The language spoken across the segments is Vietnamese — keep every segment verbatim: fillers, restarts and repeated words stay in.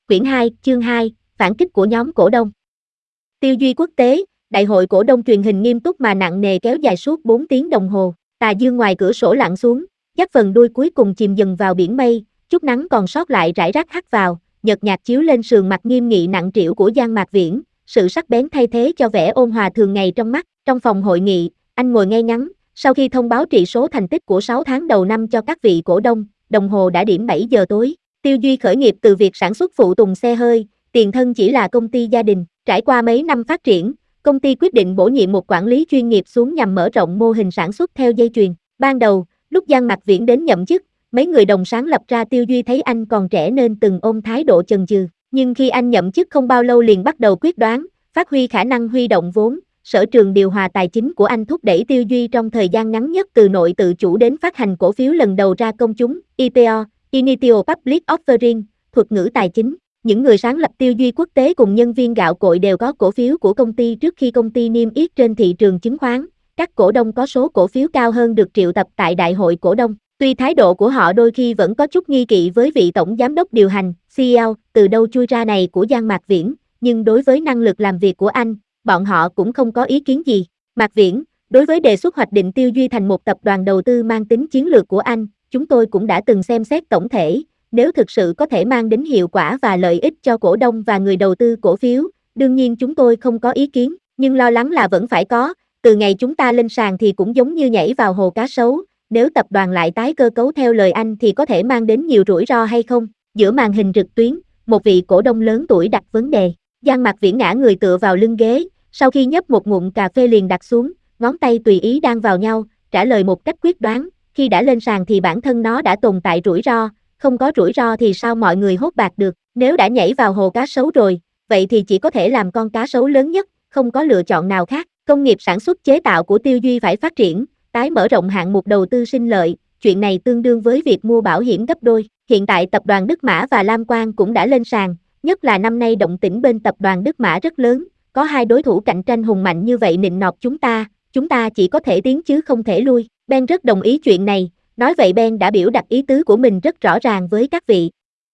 Quyển hai, chương hai, phản kích của nhóm cổ đông. Tiêu Duy Quốc tế, đại hội cổ đông truyền hình nghiêm túc mà nặng nề kéo dài suốt bốn tiếng đồng hồ. Tà dương ngoài cửa sổ lặn xuống, dắt phần đuôi cuối cùng chìm dần vào biển mây, chút nắng còn sót lại rải rác hắt vào, nhợt nhạt chiếu lên sườn mặt nghiêm nghị nặng trĩu của Giang Mạc Viễn, sự sắc bén thay thế cho vẻ ôn hòa thường ngày trong mắt. Trong phòng hội nghị, anh ngồi ngay ngắn, sau khi thông báo trị số thành tích của sáu tháng đầu năm cho các vị cổ đông, đồng hồ đã điểm bảy giờ tối. Tiêu Duy khởi nghiệp từ việc sản xuất phụ tùng xe hơi, tiền thân chỉ là công ty gia đình. Trải qua mấy năm phát triển, công ty quyết định bổ nhiệm một quản lý chuyên nghiệp xuống nhằm mở rộng mô hình sản xuất theo dây chuyền. Ban đầu, lúc Giang Mạc Viễn đến nhậm chức, mấy người đồng sáng lập ra Tiêu Duy thấy anh còn trẻ nên từng ôm thái độ chần chừ. Nhưng khi anh nhậm chức không bao lâu liền bắt đầu quyết đoán, phát huy khả năng huy động vốn, sở trường điều hòa tài chính của anh thúc đẩy Tiêu Duy trong thời gian ngắn nhất từ nội tự chủ đến phát hành cổ phiếu lần đầu ra công chúng, i pê o, Initial Public Offering, thuật ngữ tài chính. Những người sáng lập Tiêu Duy Quốc tế cùng nhân viên gạo cội đều có cổ phiếu của công ty trước khi công ty niêm yết trên thị trường chứng khoán. Các cổ đông có số cổ phiếu cao hơn được triệu tập tại đại hội cổ đông. Tuy thái độ của họ đôi khi vẫn có chút nghi kỵ với vị tổng giám đốc điều hành, xê e ô, từ đâu chui ra này của Giang Mạc Viễn, nhưng đối với năng lực làm việc của anh, bọn họ cũng không có ý kiến gì. Mạc Viễn, đối với đề xuất hoạch định Tiêu Duy thành một tập đoàn đầu tư mang tính chiến lược của anh, chúng tôi cũng đã từng xem xét tổng thể. Nếu thực sự có thể mang đến hiệu quả và lợi ích cho cổ đông và người đầu tư cổ phiếu, đương nhiên chúng tôi không có ý kiến, nhưng lo lắng là vẫn phải có. Từ ngày chúng ta lên sàn thì cũng giống như nhảy vào hồ cá sấu, nếu tập đoàn lại tái cơ cấu theo lời anh thì có thể mang đến nhiều rủi ro hay không? Giữa màn hình trực tuyến, một vị cổ đông lớn tuổi đặt vấn đề. Giang Mạc Viễn ngã người tựa vào lưng ghế, sau khi nhấp một ngụm cà phê liền đặt xuống, ngón tay tùy ý đan vào nhau, trả lời một cách quyết đoán, khi đã lên sàn thì bản thân nó đã tồn tại rủi ro, không có rủi ro thì sao mọi người hốt bạc được, nếu đã nhảy vào hồ cá sấu rồi, vậy thì chỉ có thể làm con cá sấu lớn nhất, không có lựa chọn nào khác. Công nghiệp sản xuất chế tạo của Tiêu Duy phải phát triển, tái mở rộng hạng mục đầu tư sinh lợi, chuyện này tương đương với việc mua bảo hiểm gấp đôi. Hiện tại tập đoàn Đức Mã và Lam Quang cũng đã lên sàn, nhất là năm nay động tĩnh bên tập đoàn Đức Mã rất lớn, có hai đối thủ cạnh tranh hùng mạnh như vậy nịnh nọt chúng ta, chúng ta chỉ có thể tiến chứ không thể lui. Ben rất đồng ý chuyện này, nói vậy Ben đã biểu đạt ý tứ của mình rất rõ ràng với các vị.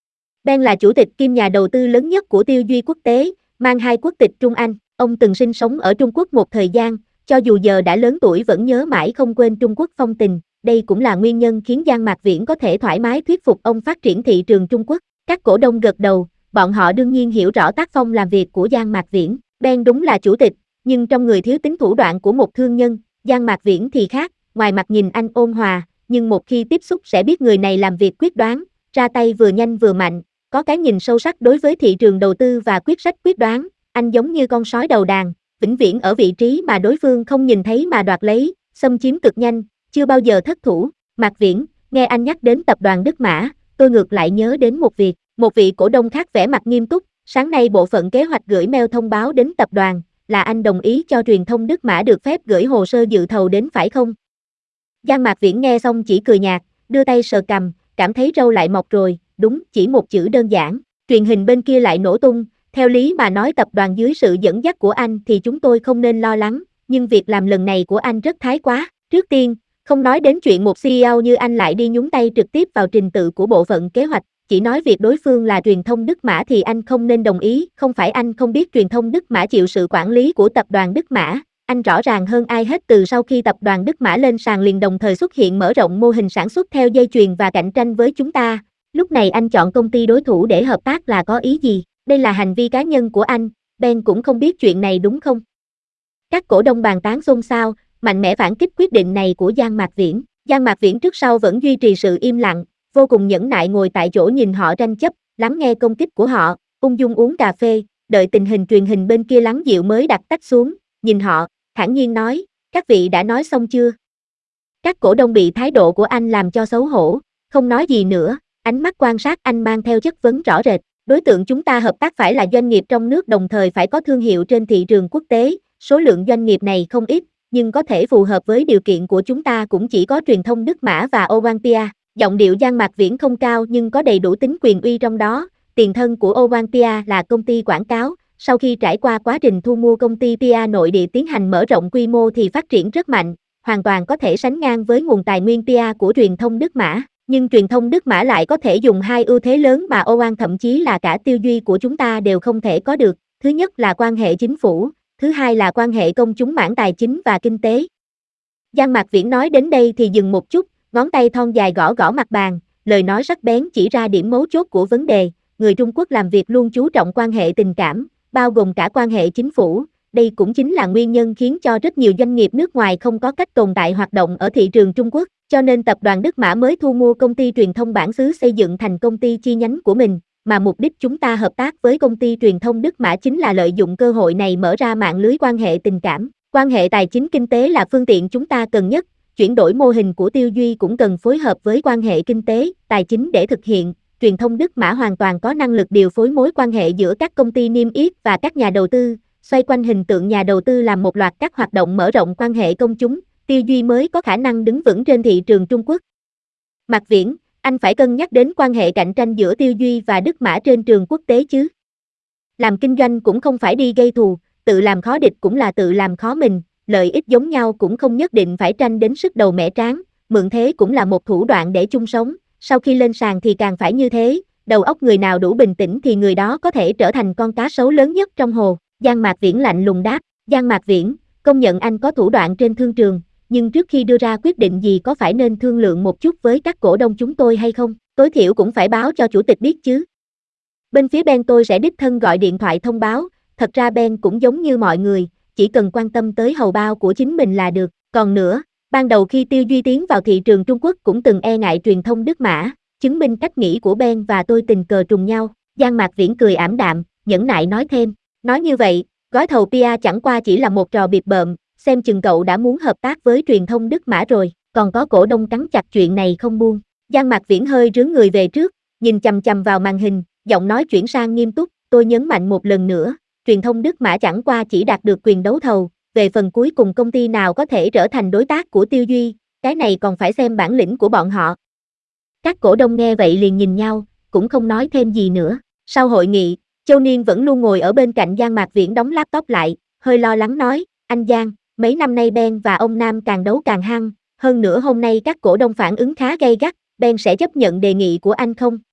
Ben là chủ tịch kiêm nhà đầu tư lớn nhất của Tiêu Duy Quốc tế, mang hai quốc tịch Trung Anh, ông từng sinh sống ở Trung Quốc một thời gian, cho dù giờ đã lớn tuổi vẫn nhớ mãi không quên Trung Quốc phong tình, đây cũng là nguyên nhân khiến Giang Mạc Viễn có thể thoải mái thuyết phục ông phát triển thị trường Trung Quốc. Các cổ đông gật đầu, bọn họ đương nhiên hiểu rõ tác phong làm việc của Giang Mạc Viễn. Ben đúng là chủ tịch, nhưng trong người thiếu tính thủ đoạn của một thương nhân, Giang Mạc Viễn thì khác, ngoài mặt nhìn anh ôn hòa, nhưng một khi tiếp xúc sẽ biết người này làm việc quyết đoán, ra tay vừa nhanh vừa mạnh, có cái nhìn sâu sắc đối với thị trường đầu tư và quyết sách quyết đoán, anh giống như con sói đầu đàn, vĩnh viễn ở vị trí mà đối phương không nhìn thấy mà đoạt lấy, xâm chiếm cực nhanh, chưa bao giờ thất thủ. Mạc Viễn, nghe anh nhắc đến tập đoàn Đức Mã, tôi ngược lại nhớ đến một việc, một vị cổ đông khác vẻ mặt nghiêm túc, sáng nay bộ phận kế hoạch gửi mail thông báo đến tập đoàn, là anh đồng ý cho truyền thông Đức Mã được phép gửi hồ sơ dự thầu đến phải không? Giang Mạc Viễn nghe xong chỉ cười nhạt, đưa tay sờ cằm, cảm thấy râu lại mọc rồi, đúng, chỉ một chữ đơn giản. Truyền hình bên kia lại nổ tung, theo lý mà nói tập đoàn dưới sự dẫn dắt của anh thì chúng tôi không nên lo lắng, nhưng việc làm lần này của anh rất thái quá. Trước tiên, không nói đến chuyện một xê e ô như anh lại đi nhúng tay trực tiếp vào trình tự của bộ phận kế hoạch, chỉ nói việc đối phương là truyền thông Đức Mã thì anh không nên đồng ý, không phải anh không biết truyền thông Đức Mã chịu sự quản lý của tập đoàn Đức Mã. Anh rõ ràng hơn ai hết từ sau khi tập đoàn Đức Mã lên sàn liền đồng thời xuất hiện mở rộng mô hình sản xuất theo dây chuyền và cạnh tranh với chúng ta. Lúc này anh chọn công ty đối thủ để hợp tác là có ý gì? Đây là hành vi cá nhân của anh, Ben cũng không biết chuyện này đúng không? Các cổ đông bàn tán xôn xao, mạnh mẽ phản kích quyết định này của Giang Mạc Viễn. Giang Mạc Viễn trước sau vẫn duy trì sự im lặng, vô cùng nhẫn nại ngồi tại chỗ nhìn họ tranh chấp, lắng nghe công kích của họ, ung dung uống cà phê, đợi tình hình truyền hình bên kia lắng dịu mới đặt tách xuống, nhìn họ, thản nhiên nói, các vị đã nói xong chưa? Các cổ đông bị thái độ của anh làm cho xấu hổ, không nói gì nữa, ánh mắt quan sát anh mang theo chất vấn rõ rệt. Đối tượng chúng ta hợp tác phải là doanh nghiệp trong nước đồng thời phải có thương hiệu trên thị trường quốc tế, số lượng doanh nghiệp này không ít, nhưng có thể phù hợp với điều kiện của chúng ta cũng chỉ có truyền thông Đức Mã và Owantia. Giọng điệu Giang Mạc Viễn không cao nhưng có đầy đủ tính quyền uy trong đó, tiền thân của Owantia là công ty quảng cáo, sau khi trải qua quá trình thu mua công ty pê e nội địa tiến hành mở rộng quy mô thì phát triển rất mạnh, hoàn toàn có thể sánh ngang với nguồn tài nguyên pê e của truyền thông Đức Mã. Nhưng truyền thông Đức Mã lại có thể dùng hai ưu thế lớn mà Oan thậm chí là cả Tiêu Duy của chúng ta đều không thể có được. Thứ nhất là quan hệ chính phủ, thứ hai là quan hệ công chúng mảng tài chính và kinh tế. Giang Mạc Viễn nói đến đây thì dừng một chút, ngón tay thon dài gõ gõ mặt bàn, lời nói sắc bén chỉ ra điểm mấu chốt của vấn đề. Người Trung Quốc làm việc luôn chú trọng quan hệ tình cảm, bao gồm cả quan hệ chính phủ. Đây cũng chính là nguyên nhân khiến cho rất nhiều doanh nghiệp nước ngoài không có cách tồn tại hoạt động ở thị trường Trung Quốc, cho nên tập đoàn Đức Mã mới thu mua công ty truyền thông bản xứ xây dựng thành công ty chi nhánh của mình, mà mục đích chúng ta hợp tác với công ty truyền thông Đức Mã chính là lợi dụng cơ hội này mở ra mạng lưới quan hệ tình cảm. Quan hệ tài chính kinh tế là phương tiện chúng ta cần nhất, chuyển đổi mô hình của Tiêu Duy cũng cần phối hợp với quan hệ kinh tế, tài chính để thực hiện. Truyền thông Đức Mã hoàn toàn có năng lực điều phối mối quan hệ giữa các công ty niêm yết và các nhà đầu tư, xoay quanh hình tượng nhà đầu tư làm một loạt các hoạt động mở rộng quan hệ công chúng, Tiêu Duy mới có khả năng đứng vững trên thị trường Trung Quốc. Mạc Viễn, anh phải cân nhắc đến quan hệ cạnh tranh giữa Tiêu Duy và Đức Mã trên trường quốc tế chứ. Làm kinh doanh cũng không phải đi gây thù, tự làm khó địch cũng là tự làm khó mình, lợi ích giống nhau cũng không nhất định phải tranh đến sức đầu mẻ trán, mượn thế cũng là một thủ đoạn để chung sống, sau khi lên sàn thì càng phải như thế, đầu óc người nào đủ bình tĩnh thì người đó có thể trở thành con cá sấu lớn nhất trong hồ. Giang Mạc Viễn lạnh lùng đáp, Giang Mạc Viễn, công nhận anh có thủ đoạn trên thương trường, nhưng trước khi đưa ra quyết định gì có phải nên thương lượng một chút với các cổ đông chúng tôi hay không, tối thiểu cũng phải báo cho chủ tịch biết chứ. Bên phía Ben tôi sẽ đích thân gọi điện thoại thông báo, thật ra Ben cũng giống như mọi người, chỉ cần quan tâm tới hầu bao của chính mình là được, còn nữa, ban đầu khi Tiêu Duy tiến vào thị trường Trung Quốc cũng từng e ngại truyền thông Đức Mã, chứng minh cách nghĩ của Ben và tôi tình cờ trùng nhau, Giang Mạc Viễn cười ảm đạm, nhẫn nại nói thêm, nói như vậy, gói thầu pê e chẳng qua chỉ là một trò bịp bợm, xem chừng cậu đã muốn hợp tác với truyền thông Đức Mã rồi, còn có cổ đông cắn chặt chuyện này không buông. Giang Mạc Viễn hơi rướn người về trước, nhìn chằm chằm vào màn hình, giọng nói chuyển sang nghiêm túc, tôi nhấn mạnh một lần nữa, truyền thông Đức Mã chẳng qua chỉ đạt được quyền đấu thầu, về phần cuối cùng công ty nào có thể trở thành đối tác của Tiêu Duy, cái này còn phải xem bản lĩnh của bọn họ. Các cổ đông nghe vậy liền nhìn nhau, cũng không nói thêm gì nữa. Sau hội nghị, Châu Niên vẫn luôn ngồi ở bên cạnh Giang Mạc Viễn đóng laptop lại, hơi lo lắng nói, anh Giang, mấy năm nay Ben và ông Nam càng đấu càng hăng, hơn nữa hôm nay các cổ đông phản ứng khá gay gắt, Ben sẽ chấp nhận đề nghị của anh không?